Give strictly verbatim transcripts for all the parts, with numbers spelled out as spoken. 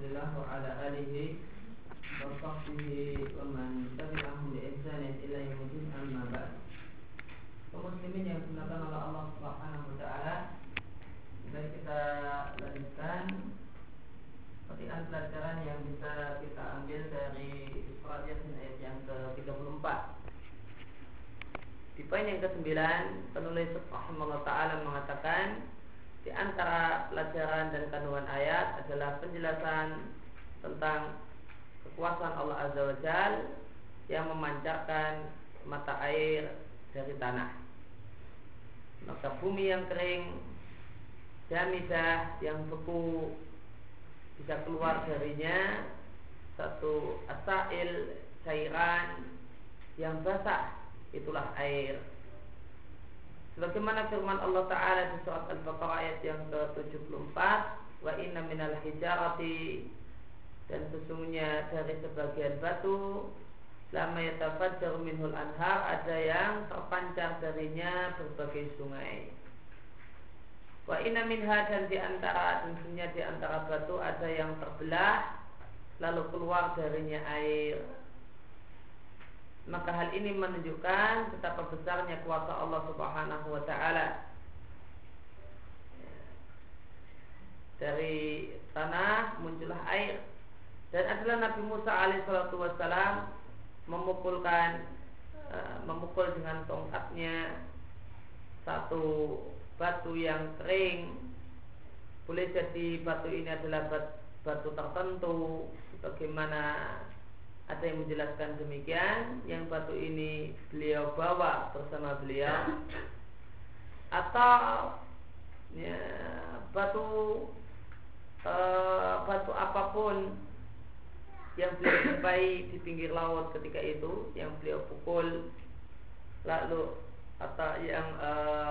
Rasulillah wa ala alihi wa sahbihi wa man tabi'ahum bi ihsanin ila yaumil amma ba'd. Kaum muslimin yang dimuliakan oleh Allah Subhanahu wa taala, mari kita lanjutkan petikan pelajaran yang bisa kita ambil dari surat Yasin ayat yang ke tiga puluh empat. Di poin yang kesembilan, penulis rahimahullah ta'ala mengatakan, di antara pelajaran dan kandungan ayat adalah penjelasan tentang kekuasaan Allah Azza wa Jalla yang memancarkan mata air dari tanah. Maka bumi yang kering, jamidah yang beku, bisa keluar darinya satu asail, cairan yang basah, itulah air. Sebagaimana firman Allah Ta'ala di surat Al-Baqarah ayat yang ke tujuh puluh empat, wa inna minal hijarati, dan sesungguhnya dari sebagian batu, lama yatafajjaru minhul anhar, ada yang terpancar darinya berbagai sungai. Wa inna minha, dan di antara tentunya di antara batu ada yang terbelah lalu keluar darinya air. Maka hal ini menunjukkan betapa besarnya kuasa Allah Subhanahu wa ta'ala. Dari tanah muncullah air. Dan adalah Nabi Musa alaihissalatu wassalam memukulkan uh, memukul dengan tongkatnya satu batu yang kering. Boleh jadi batu ini adalah batu tertentu, bagaimana ada yang menjelaskan demikian, yang batu ini beliau bawa bersama beliau, atau ya, batu e, batu apapun yang beliau jumpai di pinggir laut ketika itu, yang beliau pukul, lalu atau yang e,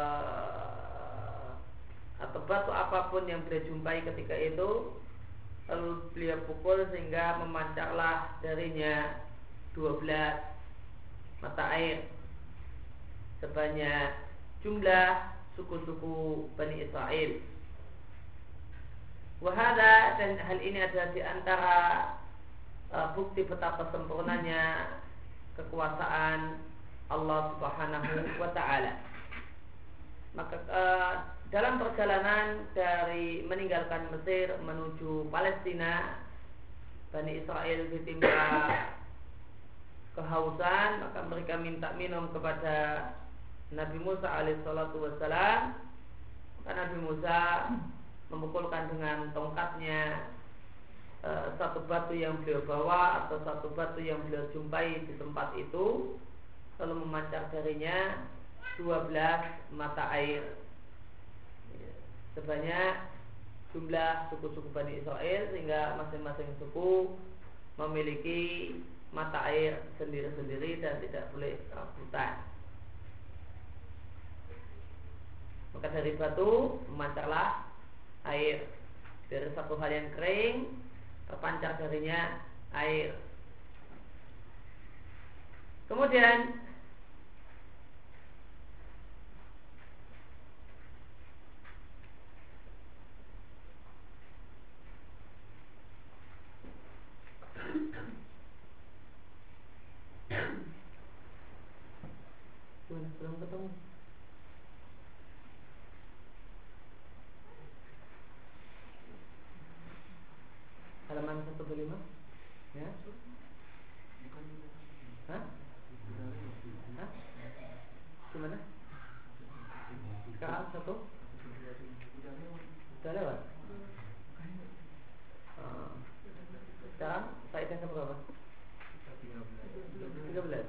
atau batu apapun yang beliau jumpai ketika itu, lalu beliau pukul sehingga memancarlah darinya dua belas mata air sebanyak jumlah suku-suku Bani Israel. Wahada, dan hal ini adalah di antara uh, bukti betapa sempurnanya kekuasaan Allah Subhanahu wa ta'ala. Maka uh, dalam perjalanan dari meninggalkan Mesir menuju Palestina, Bani Israel ditimpa kehausan, maka mereka minta minum kepada Nabi Musa alaihissalatu wassalam. Maka Nabi Musa memukulkan dengan tongkatnya e, satu batu yang beliau bawa atau satu batu yang beliau jumpai di tempat itu, lalu memancar darinya dua belas mata air sebanyak jumlah suku-suku Bani Israel, sehingga masing-masing suku memiliki mata air sendiri-sendiri dan tidak boleh rebutan. Maka dari batu memancarlah air, dari satu hal yang kering terpancar darinya air. Kemudian belum ketemu halaman seratus dua puluh lima ya? Hah? Hah? Gimana? Sekarang satu? Sudah lewat? Uh, sekarang faedah ke berapa? tiga belas.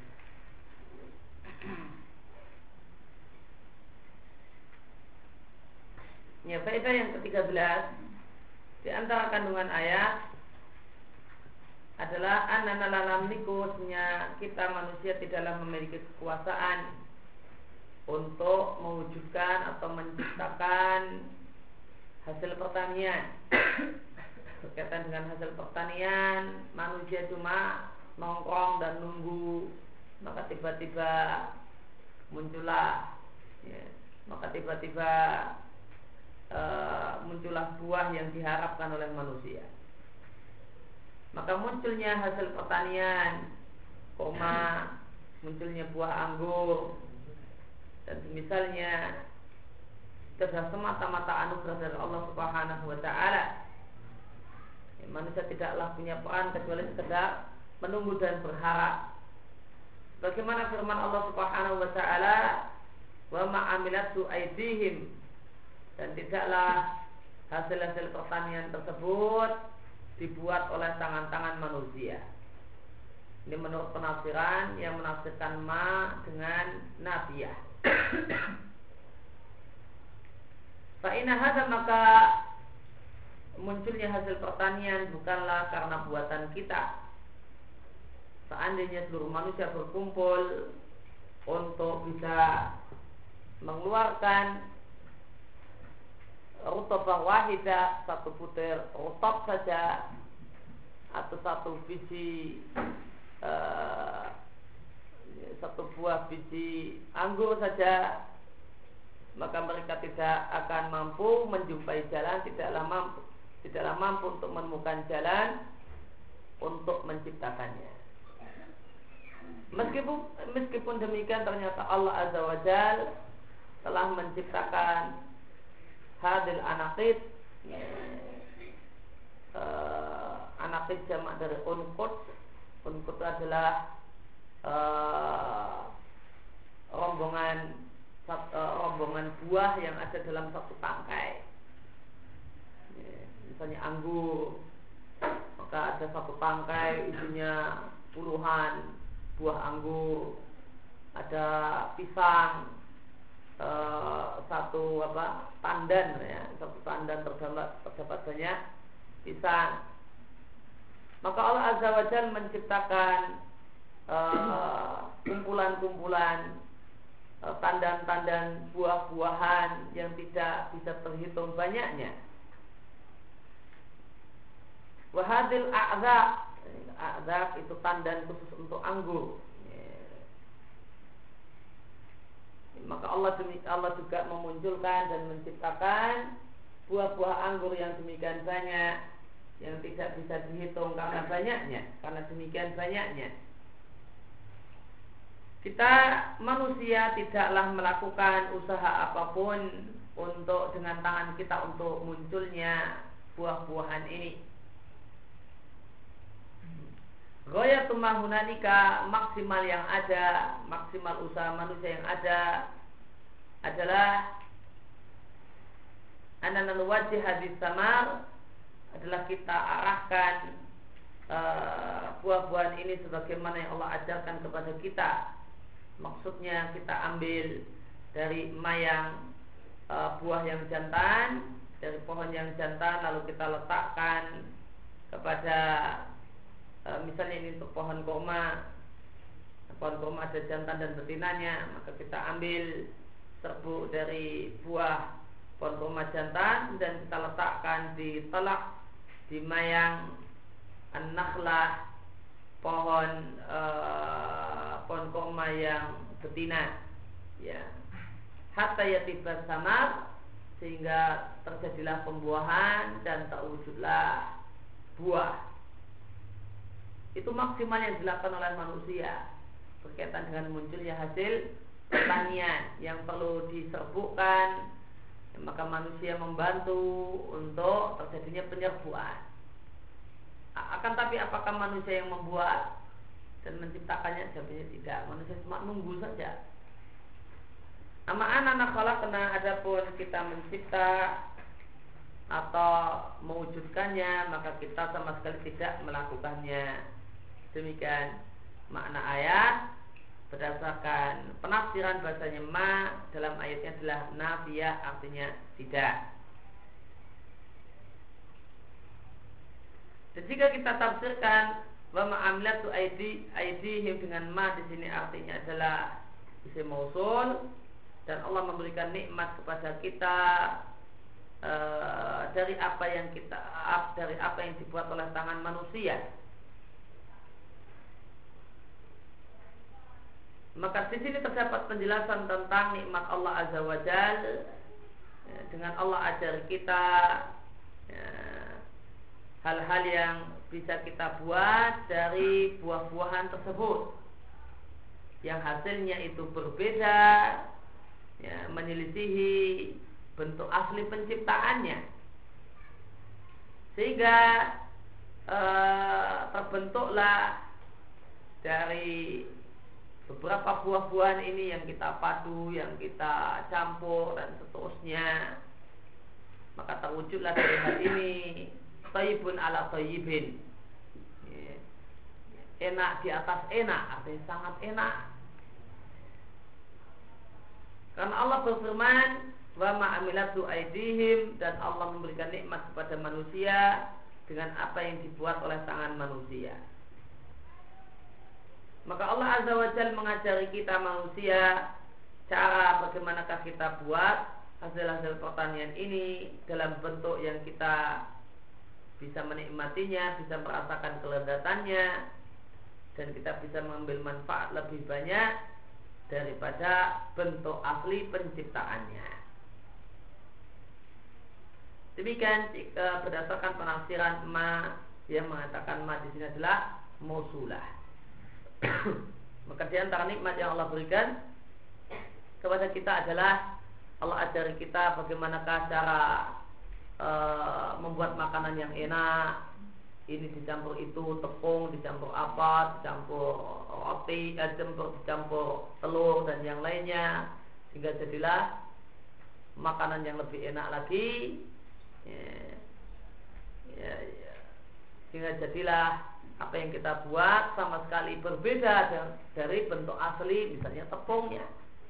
Ya, faedah yang ke-tiga belas di antara kandungan ayat adalah annana la namliku, kita manusia tidaklah memiliki kekuasaan untuk mewujudkan atau menciptakan hasil pertanian. Berkaitan dengan hasil pertanian, manusia cuma nongkrong dan nunggu, maka tiba-tiba muncullah ya, maka tiba-tiba e, muncullah buah yang diharapkan oleh manusia. maka munculnya hasil pertanian, koma, munculnya buah anggur dan semisalnya, itu adalah semata-mata anugerah dari Allah Subhanahu wa taala. Ya, manusia tidaklah punya peran kecuali sekedar menunggu dan berharap. Bagaimana firman Allah Subhanahu wa taala, wa ma'amilatu aydihim, dan tidaklah hasil-hasil pertanian tersebut dibuat oleh tangan-tangan manusia. Ini menurut penafsiran yang menafsirkan ma dengan nafiyah. Fa'inna hadza, maka munculnya hasil pertanian bukanlah karena buatan kita. Seandainya seluruh manusia berkumpul untuk bisa mengeluarkan rutobah wahidah, satu butir rutob saja, atau satu biji uh, satu buah biji anggur saja, maka mereka tidak akan mampu menjumpai jalan, tidaklah mampu, tidaklah mampu untuk menemukan jalan untuk menciptakannya. Meskipun meskipun demikian, ternyata Allah Azza wa Jalla telah menciptakan hadil anaqid. Uh, anaqid jamak dari unqud. Unqud adalah uh, rombongan rombongan buah yang ada dalam satu tangkai. Misalnya anggur, maka ada satu tangkai isinya puluhan buah anggur. Ada pisang, e, satu apa tandan ya, satu tandan terdapat terdapat banyak pisang. Maka Allah Azza wa Jalla menciptakan e, kumpulan-kumpulan tandan-tandan buah-buahan yang tidak bisa terhitung banyaknya. Wahadil a'zaq, a'zaq itu tandan khusus untuk anggur. Maka Allah Allah juga memunculkan dan menciptakan buah-buah anggur yang demikian banyak, yang tidak bisa dihitung karena banyaknya, karena demikian banyaknya. Kita manusia tidaklah melakukan usaha apapun untuk dengan tangan kita untuk munculnya buah-buahan ini. Ghayatul mahunalika, maksimal yang ada, maksimal usaha manusia yang ada adalah ananal wajih hadis samar, adalah kita arahkan uh, buah-buahan ini sebagaimana yang Allah ajarkan kepada kita. Maksudnya kita ambil dari mayang e, buah yang jantan, dari pohon yang jantan, lalu kita letakkan kepada e, misalnya ini untuk pohon kurma, pohon kurma ada jantan dan betinanya, maka kita ambil serbuk dari buah pohon kurma jantan dan kita letakkan di telak, di mayang an-nakhlah, pohon uh, pohon kurma yang betina, ya, hatta yatibas samar, sehingga terjadilah pembuahan dan terwujudlah buah. Itu maksimal yang dilakukan oleh manusia berkaitan dengan munculnya hasil pertanian yang perlu diserbukkan, maka manusia membantu untuk terjadinya penyerbuan. Akan tapi apakah manusia yang membuat dan menciptakannya? Jawabnya tidak. Manusia cuma nunggu saja. Ama anak-anak kalau kena adapun kita mencipta atau mewujudkannya, maka kita sama sekali tidak melakukannya. Demikian makna ayat berdasarkan penafsiran bahasanya ma dalam ayatnya adalah nafiyah, artinya tidak. Dan jika kita tafsirkan wa ma'amilatu aidi aidihim dengan ma di sini artinya adalah isim mausul, dan Allah memberikan nikmat kepada kita e, dari apa yang kita dari apa yang dibuat oleh tangan manusia, maka di sini terdapat penjelasan tentang nikmat Allah Azza wa Jalla. Ya, dengan Allah ajar kita, ya, hal-hal yang bisa kita buat dari buah-buahan tersebut yang hasilnya itu berbeda, ya, menyelisihi bentuk asli penciptaannya, sehingga e, terbentuklah dari beberapa buah-buahan ini yang kita padu, yang kita campur dan seterusnya, maka terwujudlah dari hal ini thayyibun ala thayyibin, enak di atas enak, artinya sangat enak. Karena Allah berfirman, wa ma'amilatu aydihim, dan Allah memberikan nikmat kepada manusia dengan apa yang dibuat oleh tangan manusia. Maka Allah Azza wa Jalla mengajari kita manusia cara bagaimanakah kita buat hasil-hasil pertanian ini dalam bentuk yang kita bisa menikmatinya, bisa merasakan kelezatannya, dan kita bisa mengambil manfaat lebih banyak daripada bentuk asli penciptaannya. Demikian jika berdasarkan penafsiran ma yang mengatakan ma di sini adalah mausulah. Maka di antara nikmat yang Allah berikan kepada kita adalah Allah ajari kita bagaimanakah cara e, membuat makanan yang enak. Ini dicampur itu tepung, dicampur apa, dicampur roti, dicampur, dicampur telur dan yang lainnya, sehingga jadilah makanan yang lebih enak lagi, ya, ya, ya. Sehingga jadilah apa yang kita buat sama sekali berbeda dari bentuk asli, misalnya tepungnya.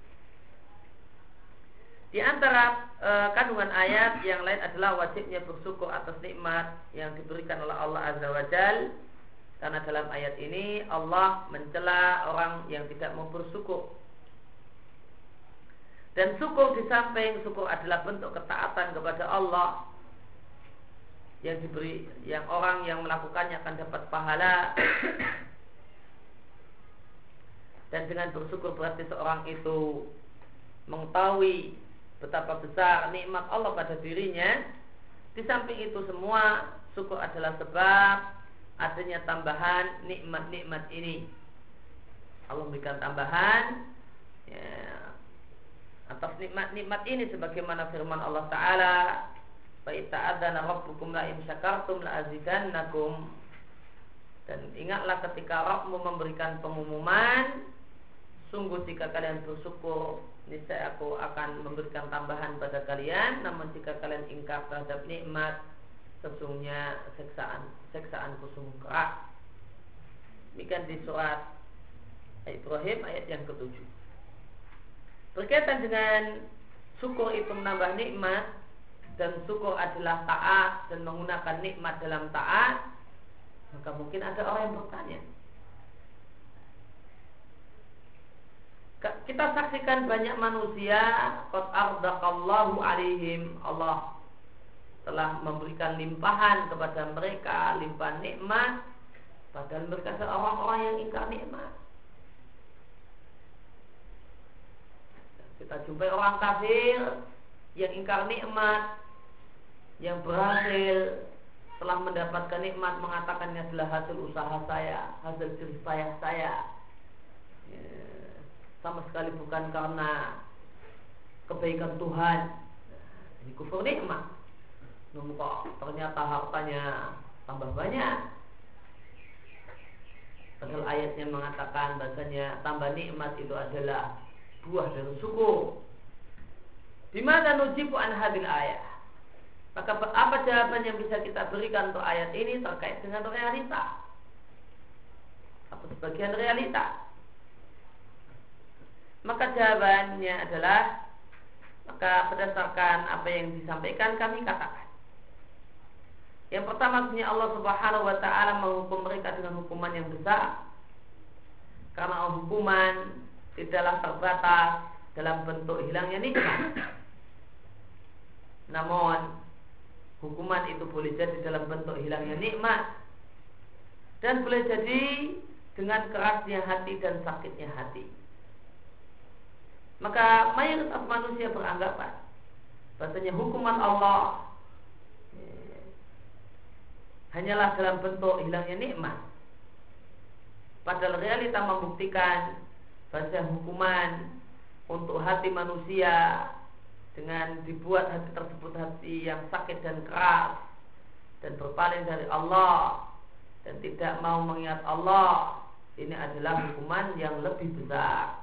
Di antara e, kandungan ayat yang lain adalah wajibnya bersyukur atas nikmat yang diberikan oleh Allah Azza wa Jalla. Karena dalam ayat ini Allah mencela orang yang tidak mau bersyukur. Dan syukur di samping syukur adalah bentuk ketaatan kepada Allah yang diberi, yang orang yang melakukannya akan dapat pahala. Dan dengan bersyukur berarti seorang itu mengetahui betapa besar nikmat Allah pada dirinya. Di samping itu semua, syukur adalah sebab adanya tambahan nikmat-nikmat ini. Allah memberikan tambahan, ya, atas nikmat-nikmat ini, sebagaimana firman Allah Ta'ala, fa ta'adzana rabbukum la in syakartum la azidannakum. Dan ingatlah ketika Rabbmu memberikan pengumuman, sungguh jika kalian bersyukur, niscaya aku akan memberikan tambahan pada kalian. Namun jika kalian ingkar terhadap nikmat, sesungguhnya seksaan seksaanku sungguh keras. Demikian di surat Ibrahim ayat yang ketujuh. Berkaitan dengan syukur itu menambah nikmat, dan syukur adalah taat dan menggunakan nikmat dalam taat, maka mungkin ada orang yang bertanya, kita saksikan banyak manusia qad ardaqallahu alaihim, Allah telah memberikan limpahan kepada mereka, limpahan nikmat, padahal mereka adalah orang-orang yang ingkar nikmat. Kita jumpai orang kafir yang ingkar nikmat, yang berhasil telah mendapatkan nikmat mengatakannya adalah hasil usaha saya, hasil jerih payah saya, ya, sama sekali bukan karena kebaikan Tuhan. Ini kufur nikmat. Namun kok ternyata hartanya tambah banyak, padahal ayatnya mengatakan bahasanya tambah nikmat itu adalah buah dari syukur. Bimana nujibu an hadil ayat? Maka apa jawaban yang bisa kita berikan untuk ayat ini terkait dengan realita? Apa sebagian realita? Maka jawabannya adalah, maka berdasarkan apa yang disampaikan kami katakan. Yang pertama, sebenarnya Allah Subhanahu wa Ta'ala menghukum mereka dengan hukuman yang besar, karena hukuman tidaklah terbatas dalam bentuk hilangnya nikmat. Namun hukuman itu boleh jadi dalam bentuk hilangnya nikmat, dan boleh jadi dengan kerasnya hati dan sakitnya hati. Maka mayoritas manusia beranggapan bahasanya hukuman Allah hanyalah dalam bentuk hilangnya nikmat. Padahal realita membuktikan bahwa hukuman untuk hati manusia dengan dibuat hati tersebut hati yang sakit dan keras dan berpaling dari Allah dan tidak mau mengingat Allah, ini adalah hukuman yang lebih besar.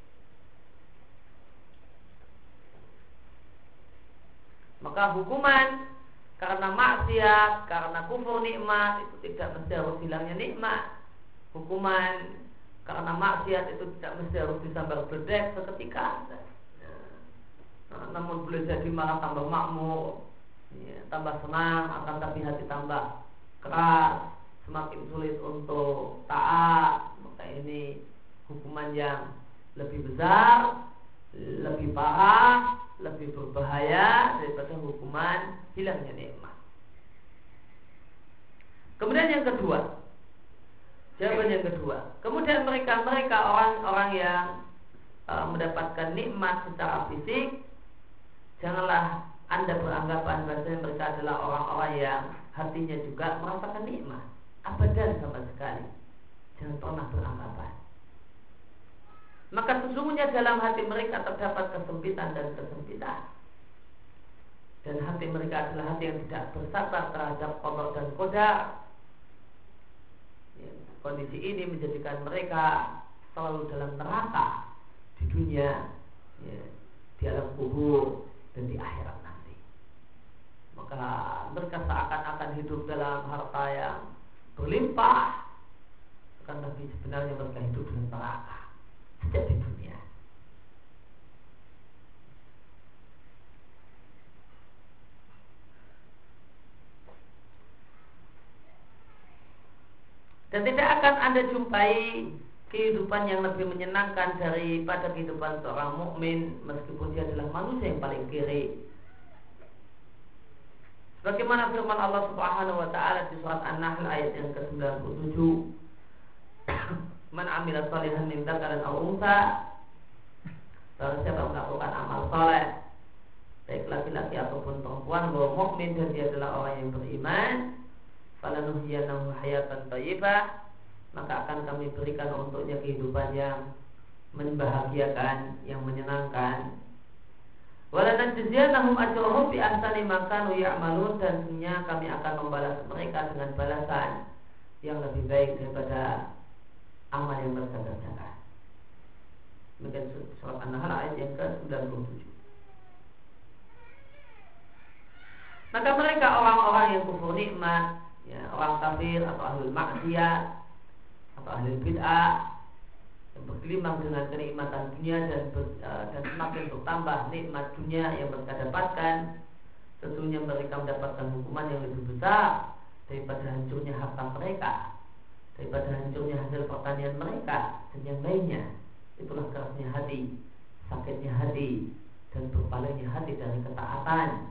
Maka hukuman karena maksiat, karena kufur nikmat itu tidak mesti harus hilangnya nikmat. Hukuman karena maksiat itu tidak mesti harus disambar bedek seketika. Nah, namun boleh jadi malah tambah makmur, ya, tambah senang, akan tapi hati tambah keras, semakin sulit untuk taat. Maka ini hukuman yang lebih besar, lebih parah, lebih berbahaya daripada hukuman hilangnya nikmat. Kemudian yang kedua, jawaban yang kedua, kemudian mereka-mereka orang-orang yang e, mendapatkan nikmat secara fisik, janganlah Anda beranggapan bahwa mereka adalah orang-orang yang hatinya juga merasakan nikmat. Abadan sama sekali. Jangan pernah beranggapan. Maka sesungguhnya dalam hati mereka terdapat kesempitan dan kesempitan. Dan hati mereka adalah hati yang tidak bersabar terhadap qada dan qadar. Ya, kondisi ini menjadikan mereka selalu dalam neraka di dunia, ya, di alam kubur dan di akhirat nanti. Maka mereka seakan-akan hidup dalam harta yang berlimpah, akan tapi sebenarnya mereka hidup dalam neraka sejak di dunia. Dan tidak akan Anda jumpai kehidupan yang lebih menyenangkan daripada kehidupan seorang mukmin, meskipun dia adalah manusia yang paling kiri. Sebagaimana firman Allah Subhanahu wa taala di surat An-Nahl ayat yang ke sembilan puluh tujuh, "Man 'amila shalihan min dzakarin aw untha", barang siapa melakukan amal saleh, baik laki-laki ataupun perempuan, bahwa mukmin dan dia adalah orang yang beriman, falanuhyiyanahu hayatan thayyibah, maka akan kami berikan untuknya kehidupan yang membahagiakan, yang menyenangkan. Walanajziyannahum ajrahum bi ahsani ma kanu ya'malun, dan sesungguhnya kami akan membalas mereka dengan balasan yang lebih baik daripada amal yang mereka kerjakan. Demikian surat An-Nahl ayat yang ke sembilan puluh tujuh. Maka mereka orang-orang yang kufur nikmat, ya, orang kafir atau ahli maksiat atau ahli bid'ah yang bergelimang dengan kenikmatan dunia dan ber, uh, dan semakin bertambah nikmat dunia yang mereka dapatkan, sesungguhnya mereka mendapatkan hukuman yang lebih besar daripada hancurnya harta mereka, daripada hancurnya hasil pertanian mereka dan yang lainnya. Itulah kerasnya hati, sakitnya hati, dan berpalingnya hati dari ketaatan.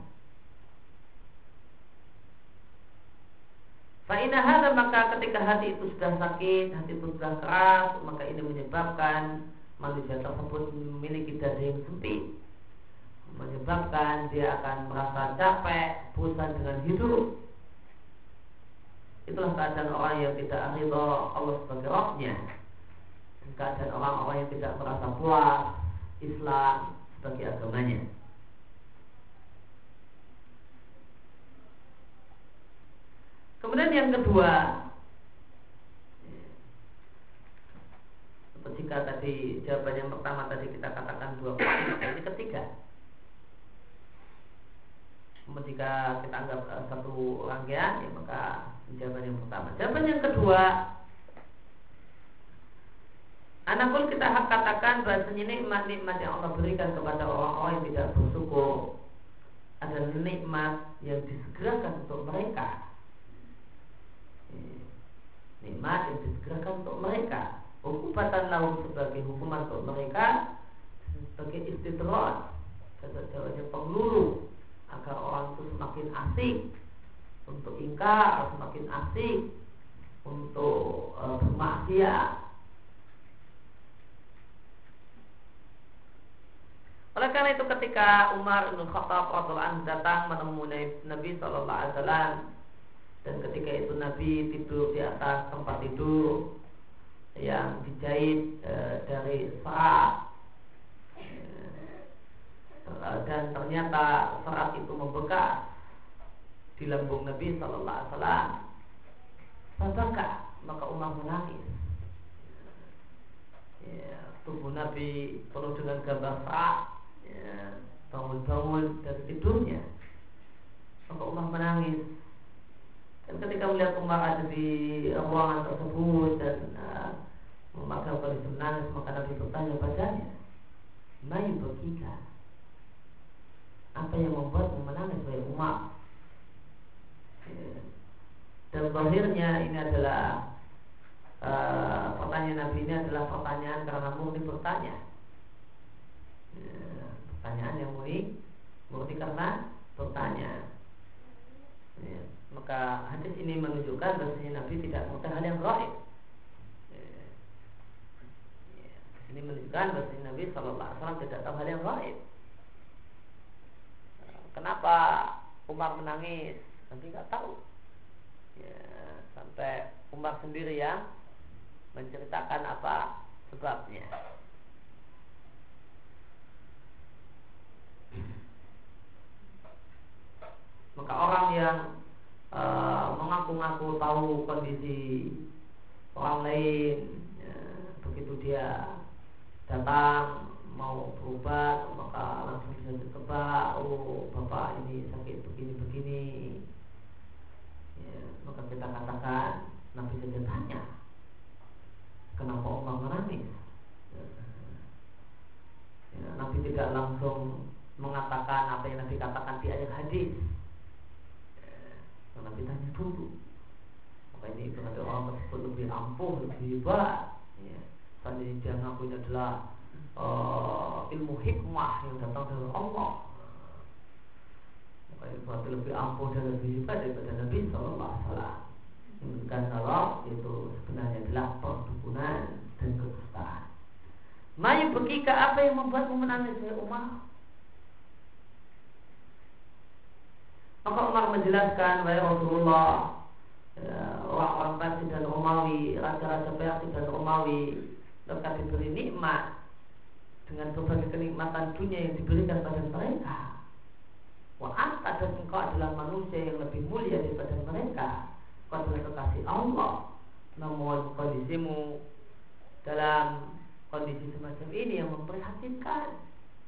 Fa'inna hadza, maka ketika hati itu sudah sakit, hati itu sudah keras, maka ini menyebabkan manusia tersebut memiliki dada yang sempit, menyebabkan dia akan merasa capek, bosan dengan hidup. Itulah keadaan orang yang tidak ridha Allah sebagai Rabbnya, keadaan orang-orang yang tidak merasa puas Islam sebagai agamanya. Kemudian yang kedua, jika tadi jawaban yang pertama tadi kita katakan dua poin, maka ini ketiga. Jika kita anggap uh, satu rangkaian, ya maka jawaban yang pertama. Jawaban yang kedua, anakul kita hak katakan bahasanya nikmat-nikmat yang Allah berikan kepada orang-orang yang tidak bersyukur adalah nikmat yang disegerakan untuk mereka. Nikmat yang disegerakan untuk mereka, hukumatan lahum sebagai hukuman untuk mereka, sebagai istidrak, kata-katanya penglulu, agar orang itu semakin asik untuk ingkar, semakin asik untuk e, bermaksiat. Oleh karena itu ketika Umar bin Khattab radhiyallahu anhu datang menemui Nabi sallallahu alaihi wasallam Dan ketika itu Nabi tidur di atas tempat tidur yang dijahit e, dari serat, e, dan ternyata serat itu membekas di lambung Nabi Sallallahu Alaihi Wasallam. Maka maka Umar menangis. Ya, tubuh Nabi penuh dengan gambar serat, ya, bangun-bangun dari tidurnya. Maka Umar menangis. Dan ketika melihat Umar ada di ruangan tersebut dan uh, memegang kondisi menangis, maka Nabi bertanya padanya, "Mayu bakika? Apa yang membuatmu menangis, wahai Umar?" Ya. Dan akhirnya ini adalah uh, pertanyaan Nabi ini adalah pertanyaan karena murni bertanya. Ya, pertanyaan yang murni murni karena bertanya. Ya. Maka hadis ini menunjukkan bahwasanya Nabi tidak mengetahui hal yang gaib. Ya. Ya. Ini menunjukkan bahwasanya Nabi Sallallahu Alaihi Wasallam tidak tahu hal yang gaib. Kenapa Umar menangis? Nabi nggak tahu. Ya, sampai Umar sendiri yang menceritakan apa sebabnya. Maka orang yang Uh, mengaku-ngaku tahu kondisi orang lain, ya, begitu dia datang mau berobat maka langsung bisa ditebak, oh bapak ini sakit begini-begini, ya, maka kita katakan Nabi saja tanya kenapa Umar menangis, ya, ya, Nabi tidak langsung mengatakan apa yang Nabi katakan di ayat hadis. Nabi tanya dulu. Maka ini berarti orang tersebut lebih ampuh, lebih hebat. Ya. Tadi dia ngaku ini adalah uh, ilmu hikmah yang datang dari Allah. Maka ini berarti lebih ampuh dan lebih hebat daripada Nabi Sallallahu Alaihi Wasallam. Menunjukkan kalau itu sebenarnya adalah perdukunan dan kedustaan. Mayu bekika, apa yang membuatmu menangis, ya Umar? Maka Umar menjelaskan, wahai Rasulullah, ya, orang-orang Persia dan Romawi, raja-raja Persia dan Romawi, mereka diberi nikmat dengan berbagai kenikmatan dunia yang diberikan pada mereka. Wa anta, dan engkau adalah manusia yang lebih mulia daripada mereka. Engkau adalah kekasih Allah. Namun kondisimu dalam kondisi semacam ini yang memprihatinkan.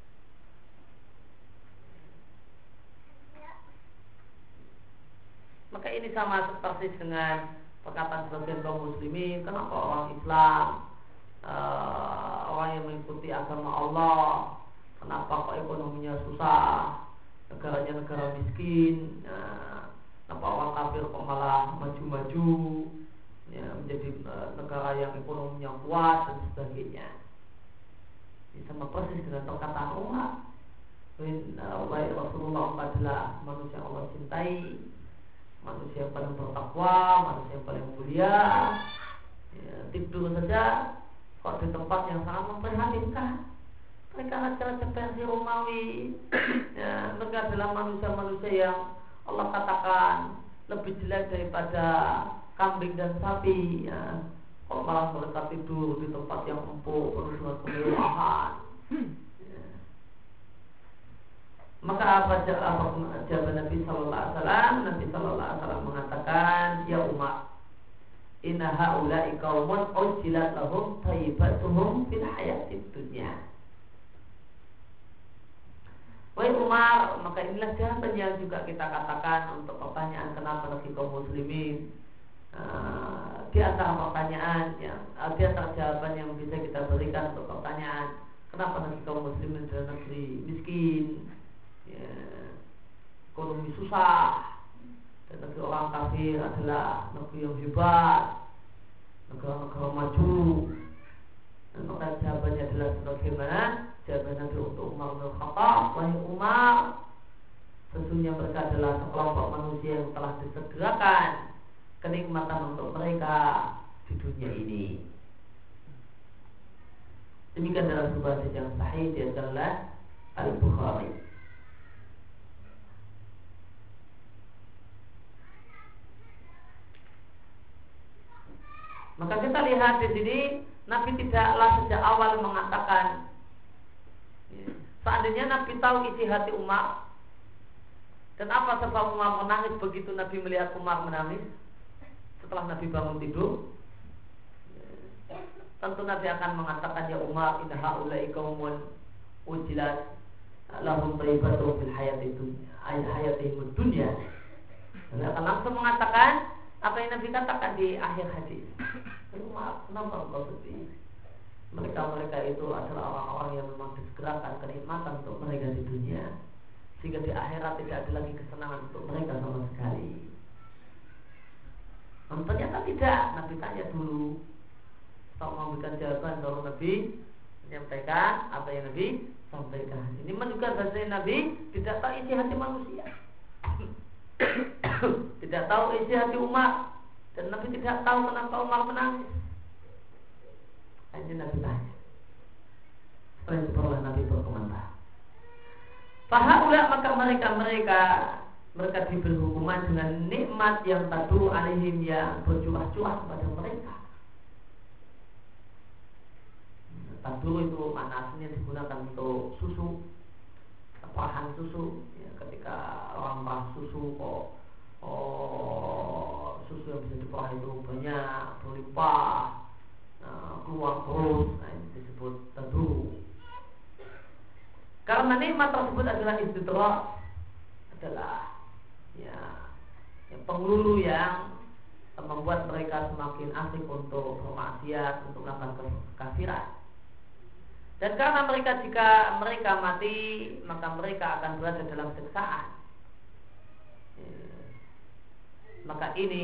Maka ini sama seperti dengan perkataan sebagian kaum muslimin, kenapa orang Islam, uh, orang yang mengikuti agama Allah, kenapa kok ekonominya susah, negaranya negara miskin, uh, kenapa orang kafir kok malah maju-maju, ya, menjadi uh, negara yang ekonominya kuat dan sebagainya. Ini sama persis dengan perkataan Umar, wahai Rasulullah, adalah manusia yang Allah cintai, manusia yang paling bertakwa, manusia yang paling mulia, ya, tidur saja kok di tempat yang sangat memprihatinkan. Mereka raja-raja Persia Romawi, ya, mereka adalah manusia-manusia yang Allah katakan lebih jelek daripada kambing dan sapi, ya. Kok malah mereka tidur di tempat yang empuk, penuh dengan kemewahan. Maka apa jawaban Nabi Sallallahu Alaihi Wasallam? Nabi Sallallahu Alaihi Wasallam mengatakan, ya Umar, inna haula'i qaumun ujilat lahum thayyibatuhum fil hayatid dunya. Wahai Umar, maka inilah jawaban yang juga kita katakan untuk pertanyaan kenapa bagi kaum muslimin. Uh, di antara pertanyaan yang uh, di antara jawaban yang bisa kita berikan untuk pertanyaan kenapa bagi kaum muslimin dalam negeri miskin, ya, ekonomi susah, dan negeri orang kafir adalah negeri yang hebat, negara-negara maju. Dan maka jawabannya adalah sebagaimana jawaban Nabi untuk Umar bin Khattab, wahai Umar, sesungguhnya mereka adalah sekelompok manusia yang telah disegerakan kenikmatan untuk mereka di dunia ini. Demikian dalam sebuah hadis yang sahih di adalah Al-Bukhari. Maka kita lihat di sini Nabi tidaklah sejak awal mengatakan, ya, seandainya Nabi tahu isi hati Umar, dan apa sebab Umar menangis begitu Nabi melihat Umar menangis setelah Nabi bangun tidur, ya, tentu Nabi akan mengatakan, ya Umar, inna haula'i qaumun ujilat lahum thayyibatu fil hayati dunya ay hayatihim dunya. Dan akan langsung mengatakan apa yang Nabi katakan di akhir hadis. Umar, kenapa engkau sedih? Mereka-mereka itu adalah orang-orang yang memang disegerakan kenikmatan untuk mereka di dunia, sehingga di akhirat tidak ada lagi kesenangan untuk mereka sama sekali. Dan ternyata tidak. Nabi tanya dulu, setelah memberikan jawaban, baru Nabi menyampaikan apa yang Nabi sampaikan. Ini menunjukkan bahwa Nabi tidak tahu isi hati manusia, tidak tahu isi hati Umar, dan Nabi tidak tahu kenapa Umar menangis. Ini Nabi tanya. Setelah itu barulah Nabi berkomentar. Fahaula, maka mereka-mereka mereka diberi hukuman dengan nikmat yang tadu alaihim, yang bercurah-curah kepada mereka. Tadu itu makna aslinya digunakan untuk susu, perahan susu. Ya, ketika orang merah susu kok, oh, susu yang bisa diperah itu banyak, berlimpah, nah, keluar terus, nah, ini disebut tadu. Karena nikmat tersebut adalah istidrak, adalah ya, ya penglulu yang membuat mereka semakin asik untuk bermaksiat, untuk melakukan kekafiran. Dan karena mereka, jika mereka mati, maka mereka akan berada dalam siksaan. Ya, maka ini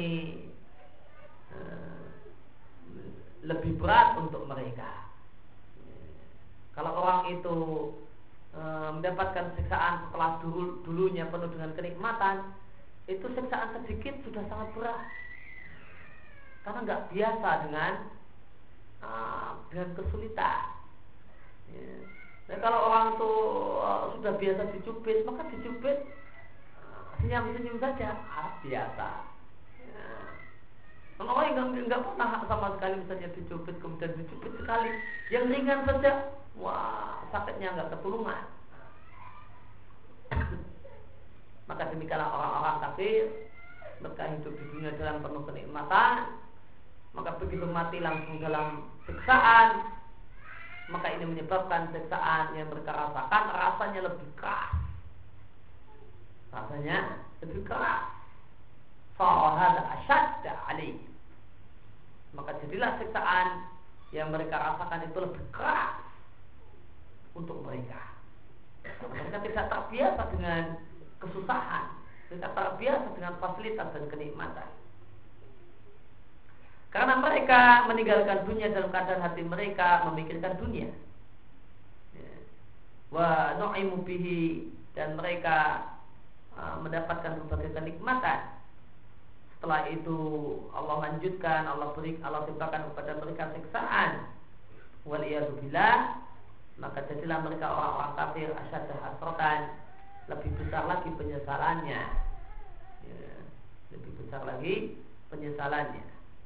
eh, lebih berat untuk mereka. Ya, kalau orang itu mendapatkan siksaan setelah dulu, dulunya penuh dengan kenikmatan, itu siksaan sedikit sudah sangat berat, karena nggak biasa dengan uh, dengan kesulitan. Ya. Nah, kalau orang itu uh, sudah biasa dicubit, maka dicubit uh, senyum-senyum saja, ah, biasa. Ya. Kalau orang yang nggak pernah sama sekali misalnya dicubit, kemudian dicubit sekali, yang ringan saja, wah, sakitnya nggak ketulungan. Maka demikianlah orang-orang kafir, mereka hidup di dunia dalam penuh kenikmatan, maka begitu mati langsung dalam siksaan, maka ini menyebabkan siksaan yang mereka rasakan rasanya lebih keras, rasanya lebih keras. Fa'ahada asyadda alaih, maka jadilah siksaan yang mereka rasakan itu lebih keras untuk mereka. Mereka tidak terbiasa dengan kesusahan, tidak terbiasa dengan fasilitas dan kenikmatan. Karena mereka meninggalkan dunia dalam keadaan hati mereka memikirkan dunia. Wa nu'imu bihi, dan mereka uh, mendapatkan berbagai kenikmatan. Setelah itu Allah lanjutkan, Allah beri, Allah timpakan kepada mereka siksaan. Waliyadu billah, maka jadilah mereka orang-orang kafir asyaddah hasratan, lebih besar lagi penyesalannya, ya, lebih besar lagi penyesalannya.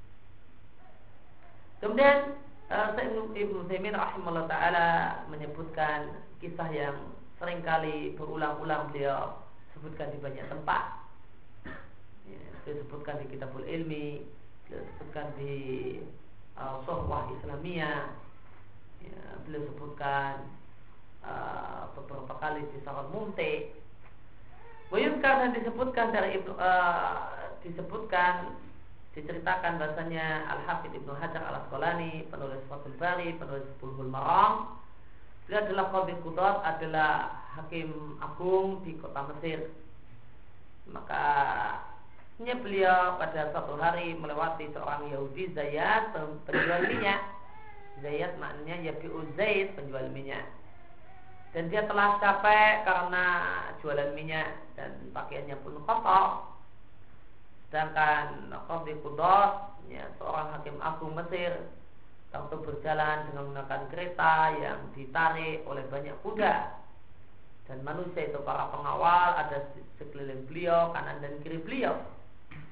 Kemudian uh, Ibnu Taimin rahimahullah ta'ala menyebutkan kisah yang seringkali berulang-ulang beliau sebutkan di banyak tempat, ya, beliau sebutkan di Kitabul Ilmi, beliau sebutkan di uh, Sohwah Islamiyah, ya, beliau sebutkan uh, beberapa kali di Sarah Mumti. Wayubkar, dan disebutkan dari Ibnu uh, disebutkan diceritakan bahasanya Al-Hafidz Ibnu Hajar Al-Asqalani, penulis Fathul Bari, penulis Bulughul Maram, beliau adalah qadhi qudat, adalah hakim agung di kota Mesir. Maka beliau pada suatu hari melewati seorang Yahudi Zayyad, penjual minyak. Zayyad maknanya yabi'u Zaid, penjual minyak. Dan dia telah capek karena jualan minyak dan pakaiannya pun kotor. Sedangkan qadhi qudat, ya, seorang hakim agung Mesir, waktu berjalan dengan menggunakan kereta yang ditarik oleh banyak kuda, dan manusia itu para pengawal ada sekeliling beliau, kanan dan kiri beliau.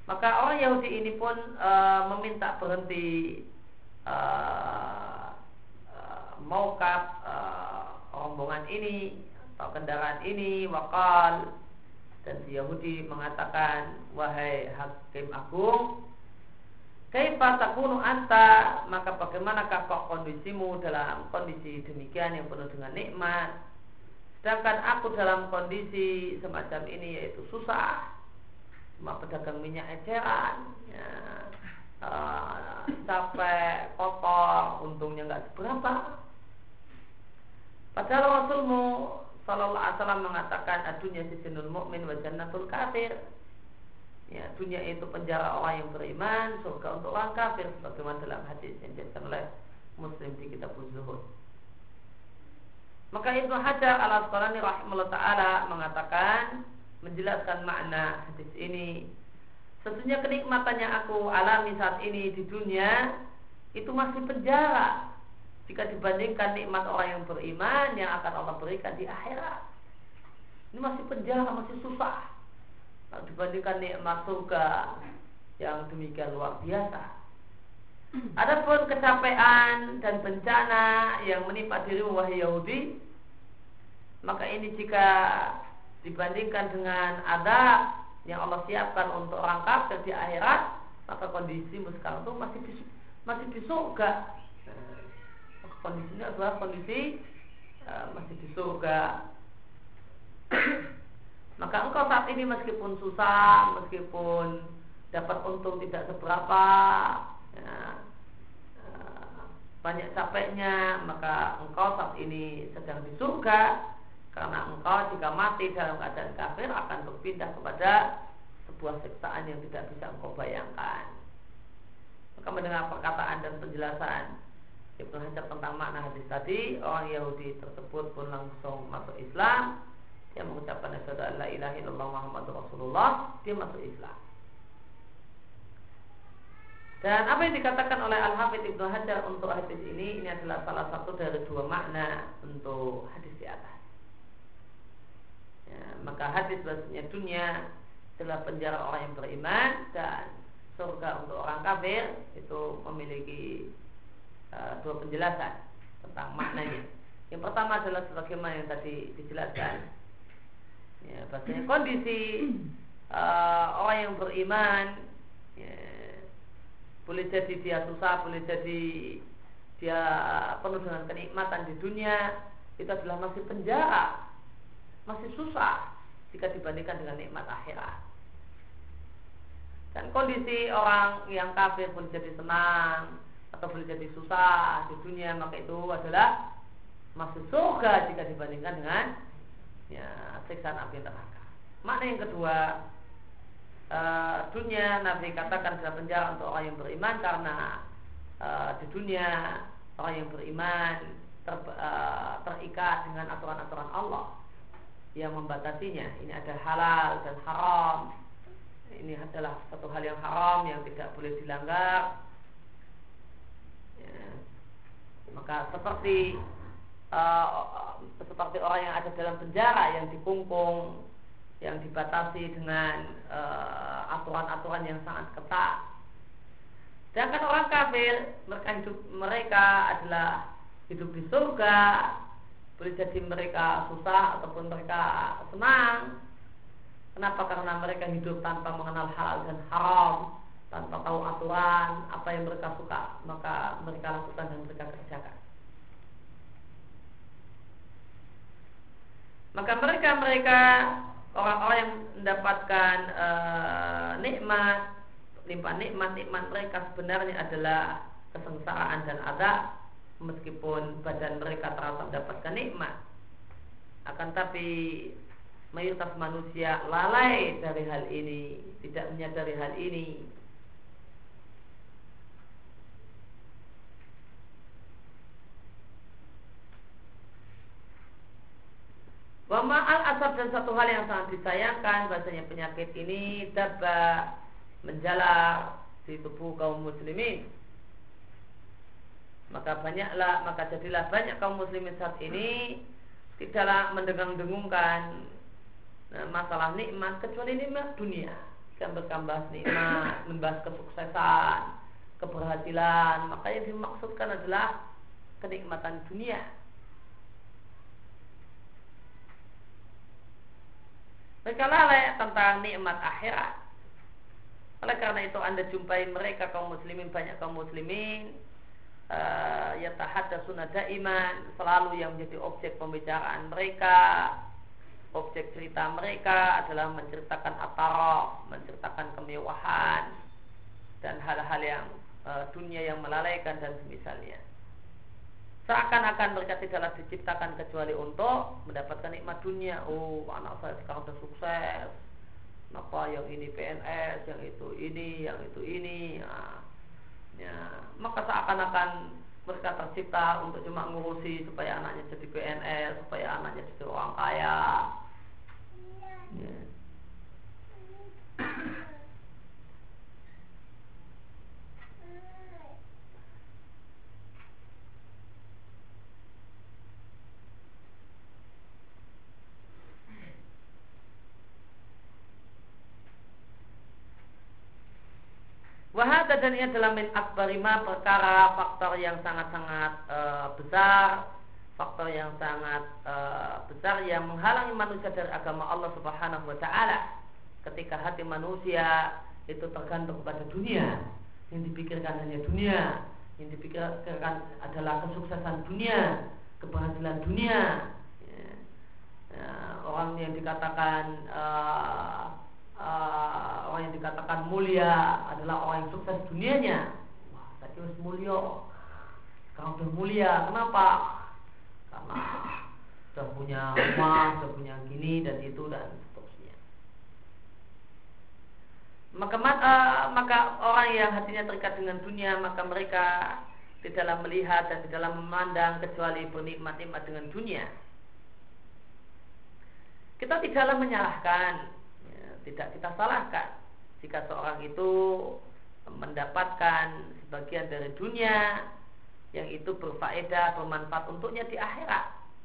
Maka orang Yahudi ini pun uh, meminta berhenti uh, uh, maukaf uh, rombongan ini atau kendaraan ini. Wakal, dan si Yahudi mengatakan, wahai hakim agung, kaifa takunu anta, maka bagaimanakah kok kondisimu dalam kondisi demikian yang penuh dengan nikmat, sedangkan aku dalam kondisi semacam ini, yaitu susah, cuma pedagang minyak eceran, ya, uh, capek, kotor, untungnya nggak seberapa. Padahal Rasulmu Sallallahu Alaihi Wasallam mengatakan, adunya sijnul mu'min wa jannatul kafir. Ya, dunia itu penjara orang yang beriman, surga untuk orang kafir, sebagaimana dalam hadis yang diriwayatkan oleh Muslim di kitab Az-Zuhud. Maka Ibnu Hajar Al-Asqalani rahimahullah ta'ala mengatakan, menjelaskan makna hadis ini, sesungguhnya kenikmatan yang aku alami saat ini di dunia itu masih penjara jika dibandingkan nikmat orang yang beriman yang akan Allah berikan di akhirat. Ini masih penjara, masih susah dibandingkan nikmat surga yang demikian luar biasa. Adapun kecapean dan bencana yang menimpa dirimu wahai Yahudi, maka ini jika dibandingkan dengan adab yang Allah siapkan untuk orang kafir di akhirat, maka kondisimu sekarang itu masih di, masih di surga. Kondisinya adalah kondisi uh, masih di surga. Maka engkau saat ini meskipun susah, meskipun dapat untung tidak seberapa, ya, uh, banyak capeknya, maka engkau saat ini sedang di surga. Karena engkau jika mati dalam keadaan kafir akan berpindah kepada sebuah siksaan yang tidak bisa engkau bayangkan. Maka mendengar perkataan dan penjelasan Ibnu Hajar tentang makna hadis tadi, orang Yahudi tersebut pun langsung masuk Islam. Dia mengucapkan asyhadu an la ilaha illallah Muhammadur Rasulullah, dia masuk Islam. Dan apa yang dikatakan oleh Al-Hafidz Ibnu Hajar untuk hadis ini, ini adalah salah satu dari dua makna untuk hadis di atas. Ya, maka hadis bahasanya dunia adalah penjara orang yang beriman dan surga untuk orang kafir, itu memiliki uh, dua penjelasan tentang maknanya. Yang pertama adalah sebagaimana yang tadi dijelaskan, ya, bahasanya kondisi uh, orang yang beriman, ya, boleh jadi dia susah, boleh jadi dia penuh dengan kenikmatan di dunia, itu adalah masih penjara, masih susah jika dibandingkan dengan nikmat akhirat. Dan kondisi orang yang kafir boleh jadi senang atau boleh jadi susah di dunia, maka itu adalah masuk surga jika dibandingkan dengan ya, siksaan api neraka. Makna yang kedua, uh, dunia Nabi katakan adalah penjara untuk orang yang beriman karena uh, di dunia orang yang beriman ter, uh, terikat dengan aturan-aturan Allah yang membatasinya. Ini ada halal dan haram. Ini adalah satu hal yang haram yang tidak boleh dilanggar. Ya. Maka seperti uh, seperti orang yang ada dalam penjara yang dikungkung, yang dibatasi dengan uh, aturan-aturan yang sangat ketat. Sedangkan orang kafir, mereka hidup mereka adalah hidup di surga. Boleh jadi mereka susah ataupun mereka senang. Kenapa? Karena mereka hidup tanpa mengenal halal dan haram, tanpa tahu aturan, apa yang mereka suka maka mereka lakukan dan mereka kerjakan. Maka mereka-mereka orang-orang yang mendapatkan e, nikmat, limpah nikmat, nikmat mereka sebenarnya adalah kesengsaraan dan azab. Meskipun badan mereka terasa mendapatkan nikmat, akan tapi mayoritas manusia lalai dari hal ini, tidak menyadari hal ini. Wa ma'al asab, dan satu hal yang sangat disayangkan, bahasanya penyakit ini dapat menjalar di tubuh kaum muslimin. Maka banyaklah, maka jadilah banyak kaum muslimin saat ini tidaklah mendengung-dengungkan nah, masalah nikmat kecuali nikmat dunia. Jika mereka membahas nikmat, membahas kesuksesan, keberhasilan, maka yang dimaksudkan adalah kenikmatan dunia. Mereka lalai tentang nikmat akhirat. Oleh karena itu Anda jumpai mereka kaum muslimin, banyak kaum muslimin uh, yatahaddatsuna daiman, selalu yang menjadi objek pembicaraan mereka, objek cerita mereka adalah menceritakan at-taraf, menceritakan kemewahan dan hal-hal yang uh, dunia yang melalaikan dan semisalnya. Seakan-akan mereka tidaklah diciptakan kecuali untuk mendapatkan nikmat dunia. Oh, anak saya sekarang sudah sukses. Kenapa yang ini P N S, yang itu ini, yang itu ini. Nah, ya, maka seakan-akan mereka tercipta untuk cuma ngurusi supaya anaknya jadi P N S, supaya anaknya jadi orang kaya. Ya. Wahada, dan ia adalah min akbarima, perkara faktor yang sangat-sangat e, besar, faktor yang sangat e, besar yang menghalangi manusia dari agama Allah Subhanahu wa taala. Ketika hati manusia itu tergantung pada dunia, yang dipikirkan hanya dunia, yang dipikirkan adalah kesuksesan dunia, keberhasilan dunia. Ya. Ya, orang yang dikatakan e, Uh, orang yang dikatakan mulia adalah orang yang sukses dunianya. Wah, tadi harus mulia, sekarang sudah mulia. Kenapa? Karena sudah punya rumah, sudah punya gini dan itu dan seterusnya. Maka uh, maka orang yang hatinya terikat dengan dunia, maka mereka tidaklah melihat dan tidaklah memandang kecuali bernikmat-nikmat dengan dunia. Kita tidaklah menyalahkan, tidak kita salahkan jika seorang itu mendapatkan sebagian dari dunia yang itu berfaedah, bermanfaat untuknya di akhirat.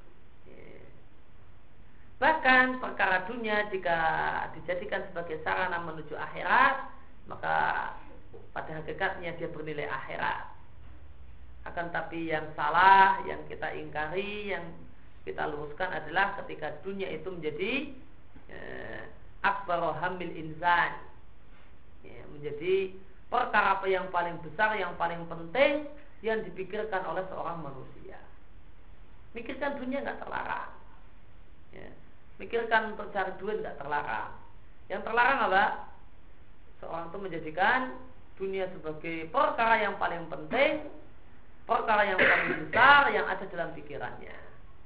Bahkan perkara dunia jika dijadikan sebagai sarana menuju akhirat, maka pada hakikatnya dia bernilai akhirat. Akan tapi yang salah, yang kita ingkari, yang kita luruskan adalah ketika dunia itu menjadi eh, akbaru hamil insan, ya, menjadi perkara apa yang paling besar, yang paling penting yang dipikirkan oleh seorang manusia. Mikirkan dunia nggak terlarang, ya. Mikirkan untuk cari duit nggak terlarang. Yang terlarang apa? Seorang itu menjadikan dunia sebagai perkara yang paling penting, perkara yang paling besar yang ada dalam pikirannya.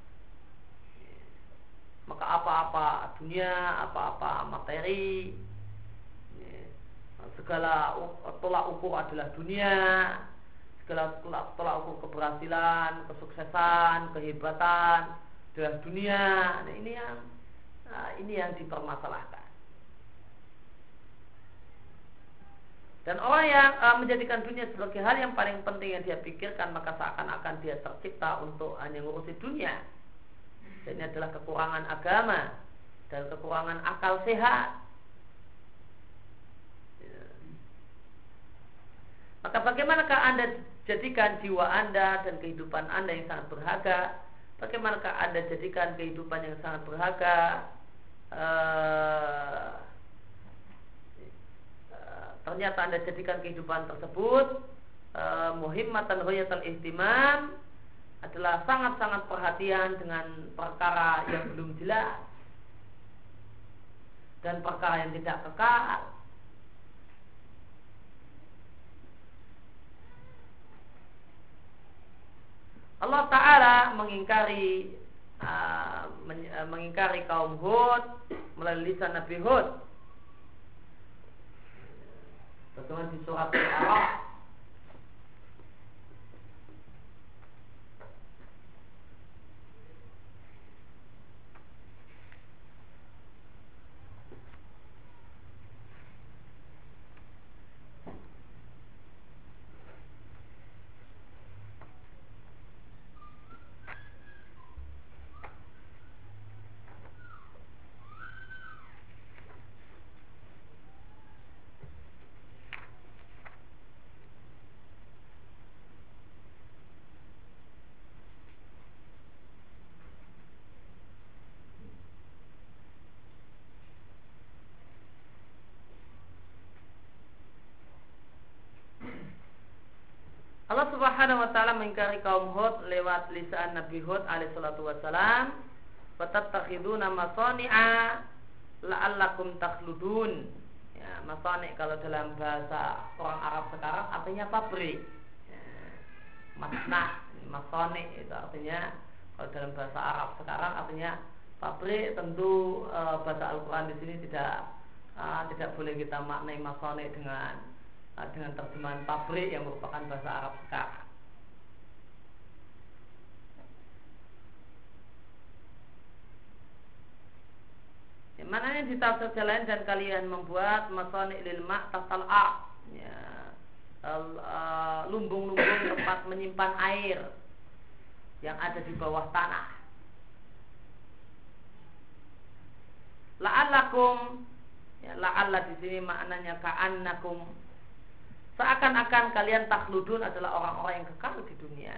Maka apa-apa dunia, apa-apa materi, segala tolak ukur adalah dunia, segala tolak ukur keberhasilan, kesuksesan, kehebatan adalah dunia. Nah, ini yang nah, ini yang dipermasalahkan. Dan orang yang uh, menjadikan dunia sebagai hal yang paling penting yang dia pikirkan, maka seakan-akan dia tercipta untuk hanya ngurusi dunia. Dan ini adalah kekurangan agama dan kekurangan akal sehat. Ya. Maka bagaimanakah Anda jadikan jiwa Anda dan kehidupan Anda yang sangat berharga? Bagaimanakah Anda jadikan kehidupan yang sangat berharga? Uh, uh, ternyata Anda jadikan kehidupan tersebut uh, muhimmatan ghayatul ihtimam, adalah sangat-sangat perhatian dengan perkara yang belum jelas dan perkara yang tidak kekal. Allah Ta'ala mengingkari uh, men, uh, mengingkari kaum Hud melalui lisan Nabi Hud. Bagaimana di surat Al-A'raf Allah Subhanahu wa taala mengingkari kaum Hud lewat lisan Nabi Hud alaihi salatu wasalam, "Wa tattakhiduna masani'a la'allakum takhludun." Ya, masani' kalau dalam bahasa orang Arab sekarang artinya pabrik. Ya, masna', masani' itu artinya kalau dalam bahasa Arab sekarang artinya pabrik. Tentu e, bahasa Al-Qur'an di sini tidak e, tidak boleh kita maknai masani' dengan dengan terjemahan pabrik yang merupakan bahasa Arab sekarang. Ya, mananya di tafsir lain, dan kalian membuat masani' lil ma' tahtal ard, ya, uh, lumbung-lumbung tempat menyimpan air yang ada di bawah tanah. La'allakum, ya, la'alla di sini maknanya ka'annakum, seakan-akan kalian takhludun adalah orang-orang yang kekal di dunia.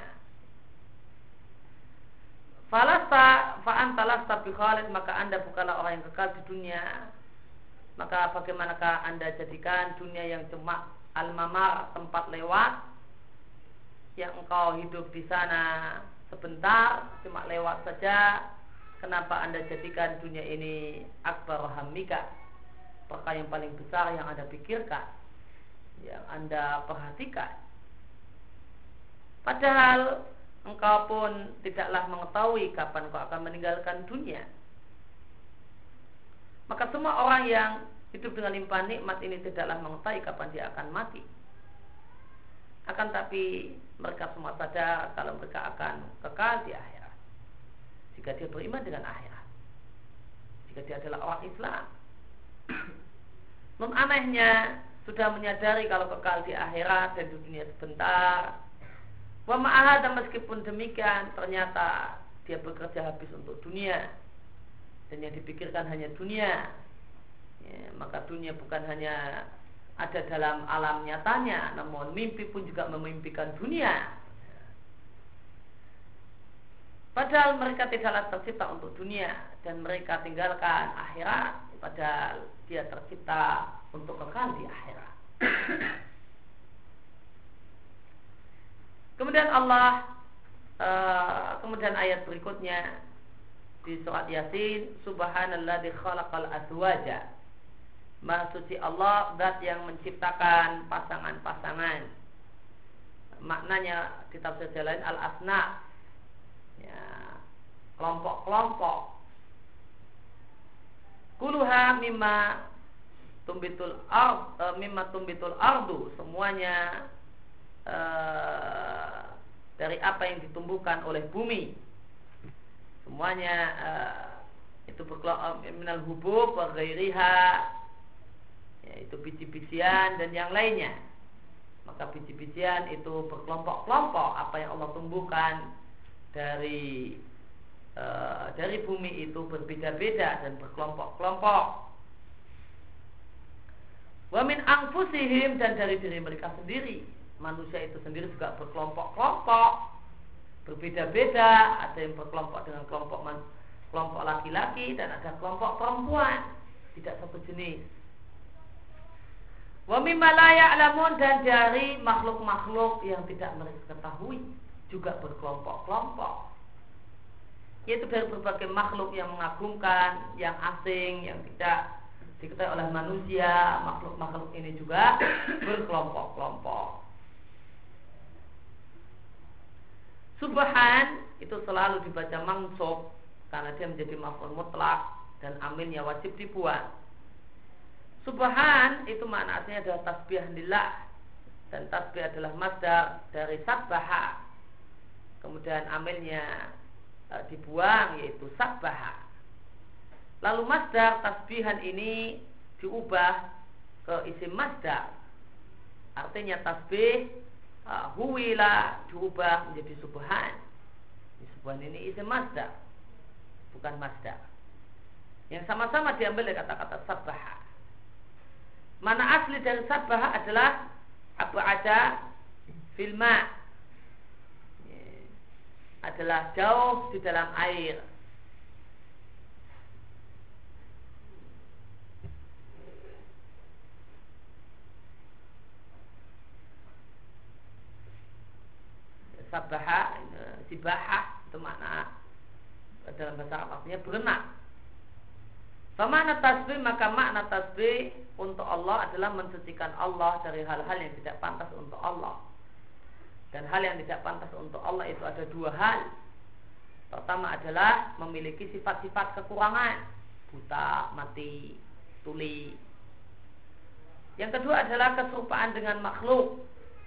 Falasta fa'antalasta bi khalid, maka anda bukanlah orang yang kekal di dunia. Maka bagaimanakah anda jadikan dunia yang cuma al-mamar, tempat lewat, yang engkau hidup di sana sebentar, cuma lewat saja. Kenapa anda jadikan dunia ini akbar hammika, perkara yang paling besar yang anda pikirkan, yang anda perhatikan? Padahal engkau pun tidaklah mengetahui kapan kau akan meninggalkan dunia. Maka semua orang yang hidup dengan limpahan nikmat ini tidaklah mengetahui kapan dia akan mati. Akan tapi mereka semua sadar kalau mereka akan kekal di akhirat, jika dia beriman dengan akhirat, jika dia adalah orang Islam. Non anehnya sudah menyadari kalau kekal di akhirat dan di dunia sebentar. Wa ma'ahad, dan meskipun demikian ternyata dia bekerja habis untuk dunia, dan yang dipikirkan hanya dunia. Ya, maka dunia bukan hanya ada dalam alam nyatanya, namun mimpi pun juga memimpikan dunia. Padahal mereka tidaklah tercipta untuk dunia, dan mereka tinggalkan akhirat, padahal dia tercipta untuk kekal di akhirat. Kemudian Allah uh, kemudian ayat berikutnya di surat Yasin, subhanalladzi khalaqal azwaja, maha suci Allah zat yang menciptakan pasangan-pasangan. Maknanya di tafsir lain al-asna, ya, kelompok-kelompok. Kuluha mimma tumbitul ard, e, mimma tumbitul ardu, semuanya e, dari apa yang ditumbuhkan oleh bumi. Semuanya e, itu berkelompok minal hubub wa ghairiha, yaitu biji-bijian dan yang lainnya. Maka biji-bijian itu berkelompok-kelompok, apa yang Allah tumbuhkan dari e, dari bumi itu berbeda-beda dan berkelompok-kelompok. Wa min anfusihim, dan dari diri mereka sendiri. Manusia itu sendiri juga berkelompok-kelompok, berbeda-beda. Ada yang berkelompok dengan kelompok man, kelompok laki-laki, dan ada kelompok perempuan, tidak satu jenis. Wa mimma la ya'lamun, dan dari makhluk-makhluk yang tidak mereka ketahui juga berkelompok-kelompok, yaitu dari berbagai makhluk yang mengagumkan, yang asing, yang tidak diketahui oleh manusia. Makhluk-makhluk ini juga berkelompok-kelompok. Subhan itu selalu dibaca mansub karena dia menjadi maf'ul mutlak dan amilnya wajib dibuang. Subhan itu makna aslinya adalah tasbih lillah, dan tasbih adalah masdar dari sabbaha, kemudian amilnya e, dibuang yaitu sabbaha. Lalu masdar tasbihan ini diubah ke isim masdar, artinya tasbih uh, huwila diubah menjadi subhan. Subhan ini isim masdar, bukan masdar, yang sama-sama diambil dari kata-kata sabbaha. Mana asli dari sabbaha adalah ab'ada fil ma', adalah jauh di dalam air. sabaha, sibahah itu makna dalam bahasa Arab artinya berenang. Famakna tasbih, maka makna tasbih untuk Allah adalah mensucikan Allah dari hal-hal yang tidak pantas untuk Allah. Dan hal yang tidak pantas untuk Allah itu ada dua hal. Pertama adalah memiliki sifat-sifat kekurangan, buta, mati, tuli. Yang kedua adalah keserupaan dengan makhluk.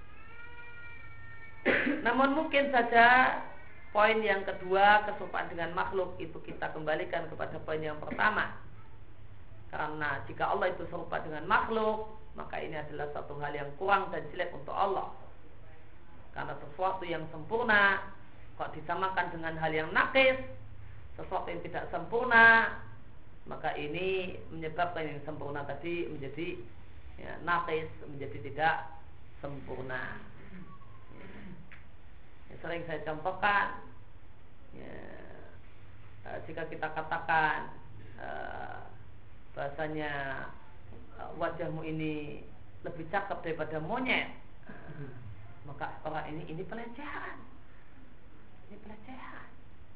Namun mungkin saja poin yang kedua, keserupaan dengan makhluk, itu kita kembalikan kepada poin yang pertama. Karena jika Allah itu serupa dengan makhluk, maka ini adalah satu hal yang kurang dan jelek untuk Allah. Karena sesuatu yang sempurna kok disamakan dengan hal yang nakis, sesuatu yang tidak sempurna, maka ini menyebabkan yang sempurna tadi menjadi ya, nakis, menjadi tidak sempurna. Ya, sering saya contohkan, ya, jika kita katakan uh, bahasanya uh, wajahmu ini lebih cakep daripada monyet, uh, maka orang ini ini pelecehan. Ini pelecehan.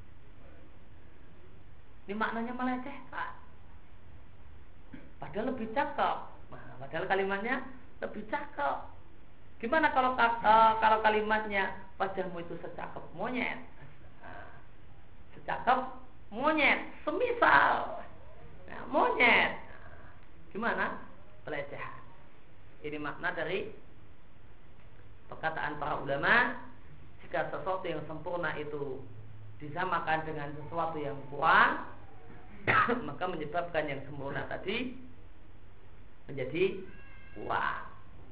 Ini maknanya melecehkan. Padahal lebih cakep. Nah, padahal kalimatnya lebih cakep. Gimana kalau uh, kalau kalimatnya wajahmu itu secakep monyet? Nah, secakep monyet, semisal nah, monyet. Nah, gimana? Pelecehan. Ini makna dari perkataan para ulama, jika sesuatu yang sempurna itu disamakan dengan sesuatu yang kurang, maka menyebabkan yang sempurna tadi menjadi kurang.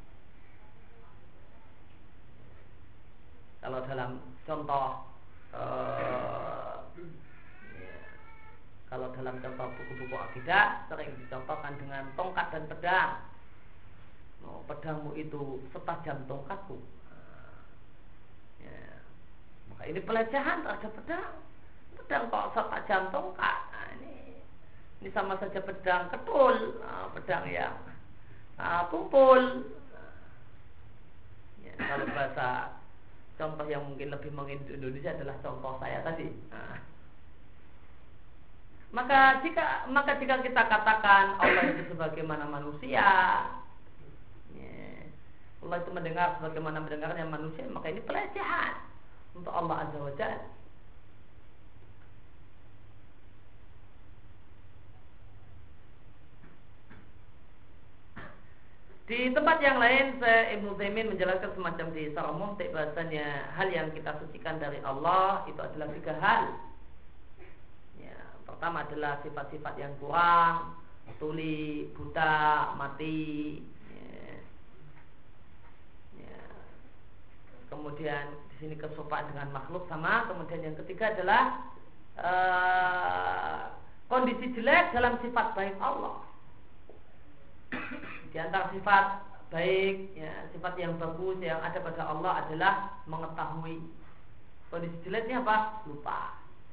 Kalau dalam contoh eh, ya, kalau dalam contoh buku-buku akidah sering dicontohkan dengan tongkat dan pedang. Oh, pedangmu itu setajam tongkatku. Ya, maka ini pelecehan terhadap pedang. Pedang kok setajam tongkat. Nah, ini ini sama saja pedang ketul, nah, pedang yang nah, tumpul. Nah, ya, kalau bahasa contoh yang mungkin lebih mengindonesia adalah contoh saya tadi. Nah, maka jika maka jika kita katakan Allah itu sebagaimana manusia, ya, Allah itu mendengar sebagaimana mendengarnya manusia, maka ini pelecehan untuk Allah Azza wa Jalla. Di tempat yang lain, Ibnu Utsaimin menjelaskan semacam di Syarah Mumti' bahasanya hal yang kita sucikan dari Allah itu adalah tiga hal. Ya, pertama adalah sifat-sifat yang kurang, tuli, buta, mati. Ya. Ya. Kemudian di sini keserupaan dengan makhluk sama. Kemudian yang ketiga adalah uh, kondisi jelek dalam sifat baik Allah. Di antara sifat baik, ya, sifat yang bagus yang ada pada Allah adalah mengetahui. Kondisi jeleknya apa? Lupa.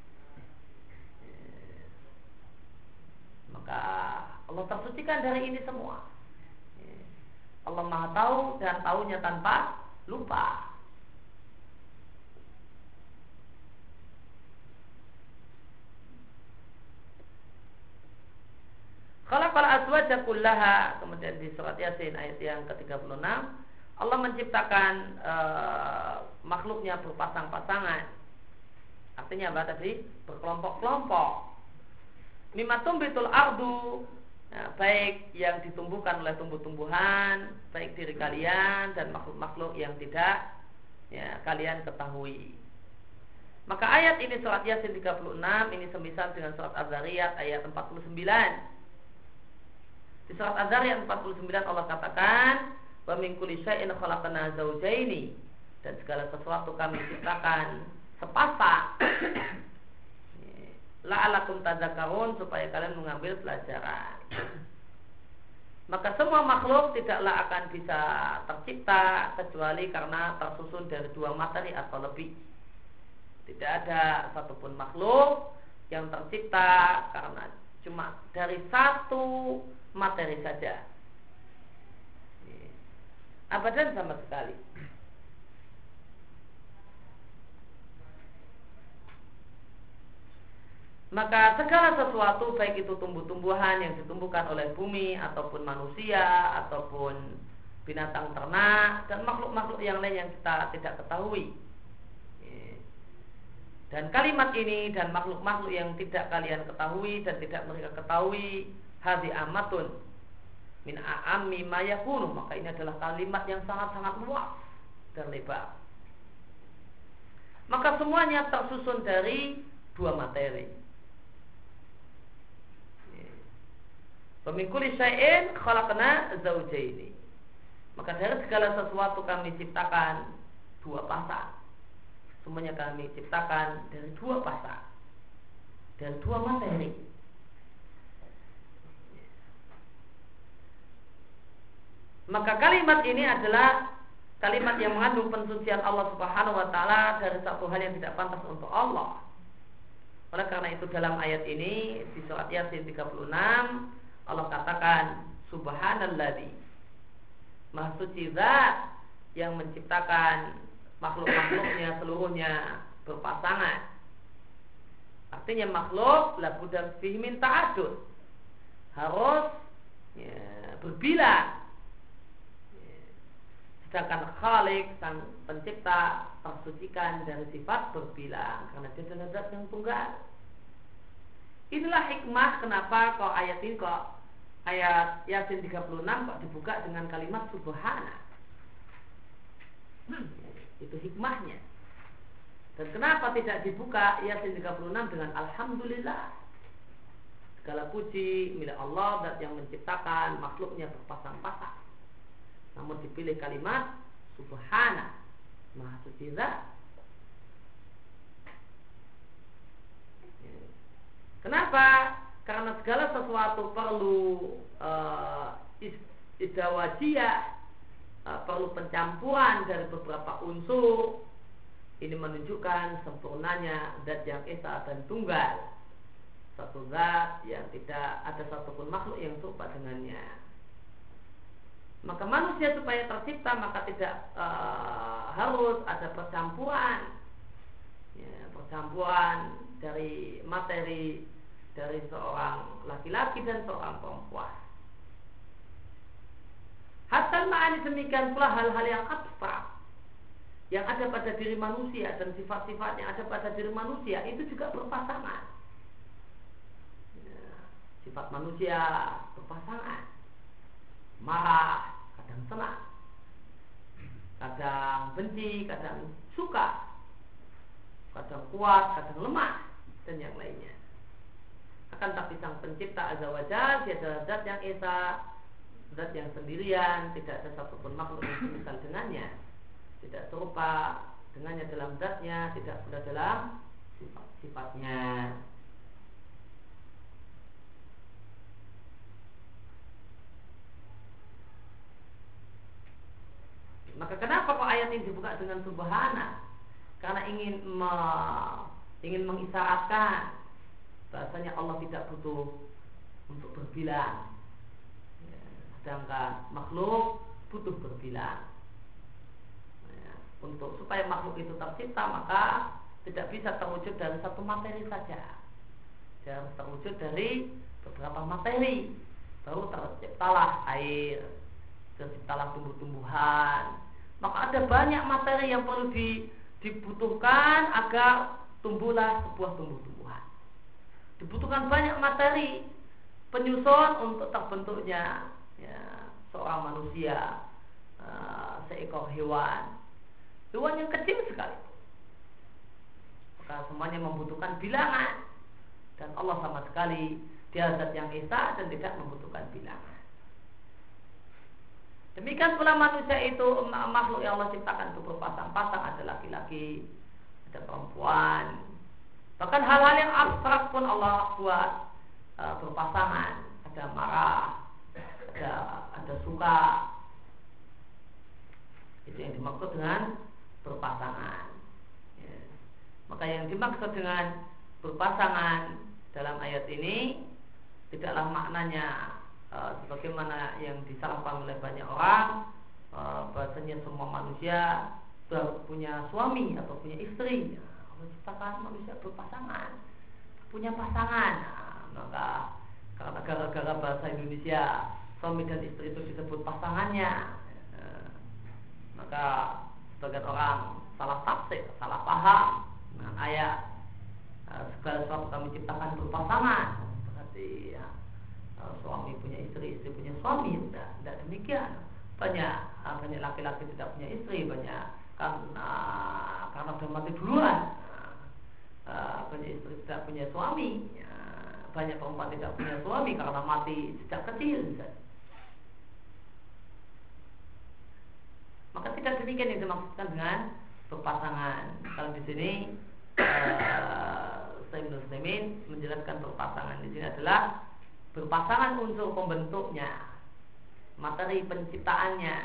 Maka Allah tersucikan dari ini semua. Allah Maha tahu dan tahunya tanpa lupa. Khalaqal azwaja kullaha, kemudian di surat Yasin ayat yang ke tiga puluh enam, Allah menciptakan e, makhluknya berpasang-pasangan. Artinya apa tadi? Berkelompok-kelompok. Mimma tumbitul ardu, ya, baik yang ditumbuhkan oleh tumbuh-tumbuhan, baik diri kalian dan makhluk-makhluk yang tidak ya, kalian ketahui. Maka ayat ini surat Yasin tiga puluh enam ini semisal dengan surat Az-Zariyat ayat empat puluh sembilan. Di surat Az-Zariyat empat puluh sembilan Allah katakan, wa min kulli syai'in khalaqna zawjaini, dan segala sesuatu kami ciptakan sepasang. La'alakum tadzakarun, supaya kalian mengambil pelajaran. Maka semua makhluk tidaklah akan bisa tercipta kecuali karena tersusun dari dua materi atau lebih. Tidak ada satupun makhluk yang tercipta karena cuma dari satu materi saja. Abadan sama sekali. Maka segala sesuatu, baik itu tumbuh-tumbuhan yang ditumbuhkan oleh bumi, ataupun manusia, ataupun binatang ternak, dan makhluk-makhluk yang lain yang kita tidak ketahui. Dan kalimat ini dan makhluk-makhluk yang tidak kalian ketahui dan tidak mereka ketahui, hadhi amatun min a'ammi ma yakunu, maka ini adalah kalimat yang sangat-sangat luas dan lebar. Maka semuanya tersusun dari dua materi. Min kulli syai'in khalaqna zawjaini. Maka dari segala sesuatu kami ciptakan dua pasang. Semuanya kami ciptakan dari dua pasang, dari dua materi. Maka kalimat ini adalah kalimat yang mengandung pensucian Allah Subhanahu wa taala dari satu hal yang tidak pantas untuk Allah. Oleh karena itu dalam ayat ini di surat Yasin tiga puluh enam Allah katakan subhanalladzi, maha suci zat yang menciptakan makhluk-makhluknya seluruhnya berpasangan. Artinya makhluk la budda fihi min ta'addud, harus ya, berbilang. Sedangkan Khalik sang pencipta tersucikan dari sifat berbilang karena dia adalah zat yang tunggal. Inilah hikmah kenapa kok ayat ini kok ayat Yasin tiga puluh enam kok dibuka dengan kalimat subhana. Hmm, itu hikmahnya. Dan kenapa tidak dibuka Yasin tiga puluh enam dengan alhamdulillah, segala puji milik Allah zat yang menciptakan makhluknya berpasang-pasang, namun dipilih kalimat subhana, maha suci zat. Kenapa? Karena segala sesuatu perlu uh, idawajiyah, uh, perlu pencampuran dari beberapa unsur. Ini menunjukkan sempurnanya zat yang esa dan tunggal, satu zat yang tidak ada satupun makhluk yang serupa dengannya. Maka manusia supaya tercipta maka tidak uh, harus ada percampuran, ya, percampuran dari materi dari seorang laki-laki dan seorang perempuan. Hatta ma'ani demikian pula hal-hal yang abstrak yang ada pada diri manusia dan sifat-sifat yang ada pada diri manusia itu juga berpasangan. Ya, sifat manusia berpasangan, marah, kadang senang, kadang benci, kadang suka, kadang kuat, kadang lemah, dan yang lainnya. Akan tapi sang pencipta azza wa jalla dia adalah zat yang esa, zat yang sendirian, tidak ada satupun makhluk yang semisal dengannya, tidak serupa dengannya dalam zatnya, tidak pula dalam sifat-sifatnya. Maka kenapa kok ayat ini dibuka dengan subhana? Karena ingin me, ingin mengisyaratkan bahasanya Allah tidak butuh untuk berbilang, ya, sedangkan makhluk butuh berbilang. Ya, untuk supaya makhluk itu tercipta maka tidak bisa terwujud dari satu materi saja, dia harus terwujud dari beberapa materi. Baru terciptalah air, terciptalah tumbuh-tumbuhan. Maka ada banyak materi yang perlu dibutuhkan agar tumbuhlah sebuah tumbuh-tumbuhan. Dibutuhkan banyak materi penyusun untuk terbentuknya ya, seorang manusia, uh, seekor hewan, hewan yang kecil sekali. Maka semuanya membutuhkan bilangan, dan Allah sama sekali dia zat yang esa dan tidak membutuhkan bilangan. Demikian pula manusia itu makhluk yang Allah ciptakan itu berpasang-pasang, ada laki-laki, ada perempuan. Bahkan hal-hal yang abstrak pun Allah buat uh, berpasangan. Ada marah, ada ada suka. Itu yang dimaksud dengan berpasangan. Ya. Maka yang dimaksud dengan berpasangan dalam ayat ini tidaklah maknanya uh, sebagaimana yang disalahpahami oleh banyak orang, uh, bahasanya semua manusia harus punya suami atau punya istri. Allah ciptakan manusia berpasangan, tapi punya pasangan. Nah, maka karena gara-gara bahasa Indonesia suami dan istri itu disebut pasangannya, nah, maka sebagian orang salah tafsir, salah paham dengan ayat segala sesuatu kami ciptakan berpasangan. Berarti ya, suami punya istri, istri punya suami. Tidak, tidak demikian. Banyak banyak laki-laki tidak punya istri, banyak karena karena sudah mati duluan. Banyak istri tidak punya suami, banyak perempuan tidak punya suami karena mati sejak kecil. Maka tidak demikian yang dimaksudkan dengan berpasangan. Kalau di sini Ibnu Utsaimin menjelaskan berpasangan di sini adalah berpasangan unsur pembentuknya, materi penciptaannya.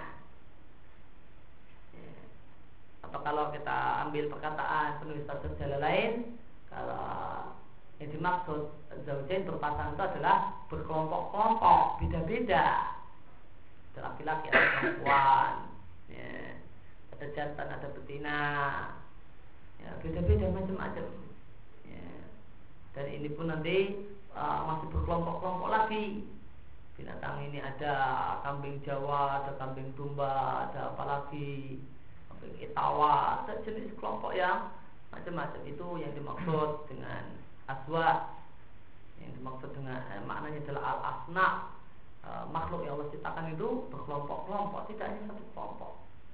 Atau kalau kita ambil perkataan penulis tafsir Jalalain, kalau yang dimaksud zaujain berpasangan itu adalah berkelompok-kelompok, beda-beda. Ada laki-laki, ada perempuan, ya, ada jantan, ada betina, ya, beda-beda macam-macam. Ya. Dan ini pun nanti uh, masih berkelompok-kelompok lagi. Binatang ini ada kambing Jawa, ada kambing domba, ada apa lagi, kambing Itawa, ada jenis kelompok yang macam-macam. Itu yang dimaksud dengan aswa. Yang dimaksud dengan eh, maknanya adalah al-asna. Uh, makhluk yang Allah ciptakan itu berkelompok-kelompok, tidak hanya satu kelompok.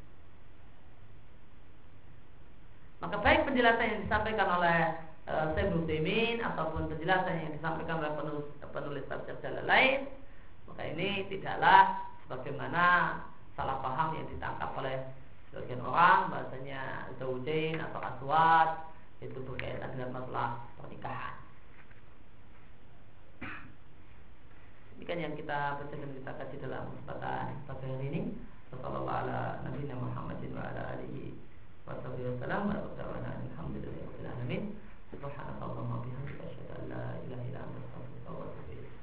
Maka baik penjelasan yang disampaikan oleh uh, Ibnu Utsaimin ataupun penjelasan yang disampaikan oleh penulis, penulis tafsir Jalalain, maka ini tidaklah sebagaimana salah paham yang ditangkap oleh sebagian orang bahasanya zaujain atau aswat itu berkaitan dengan masalah pernikahan. Demikian yang kita baca dan kita kaji dalam kesempatan pada hari ini. Sallallahu ala nabiyina Muhammadin wa ala alihi wa sahbihi wasallam. Alhamdulillahirabbil alamin. Subhanakallahumma wa bihamdika asyhadu an la ilaha illa anta astaghfiruka wa atubu ilaik.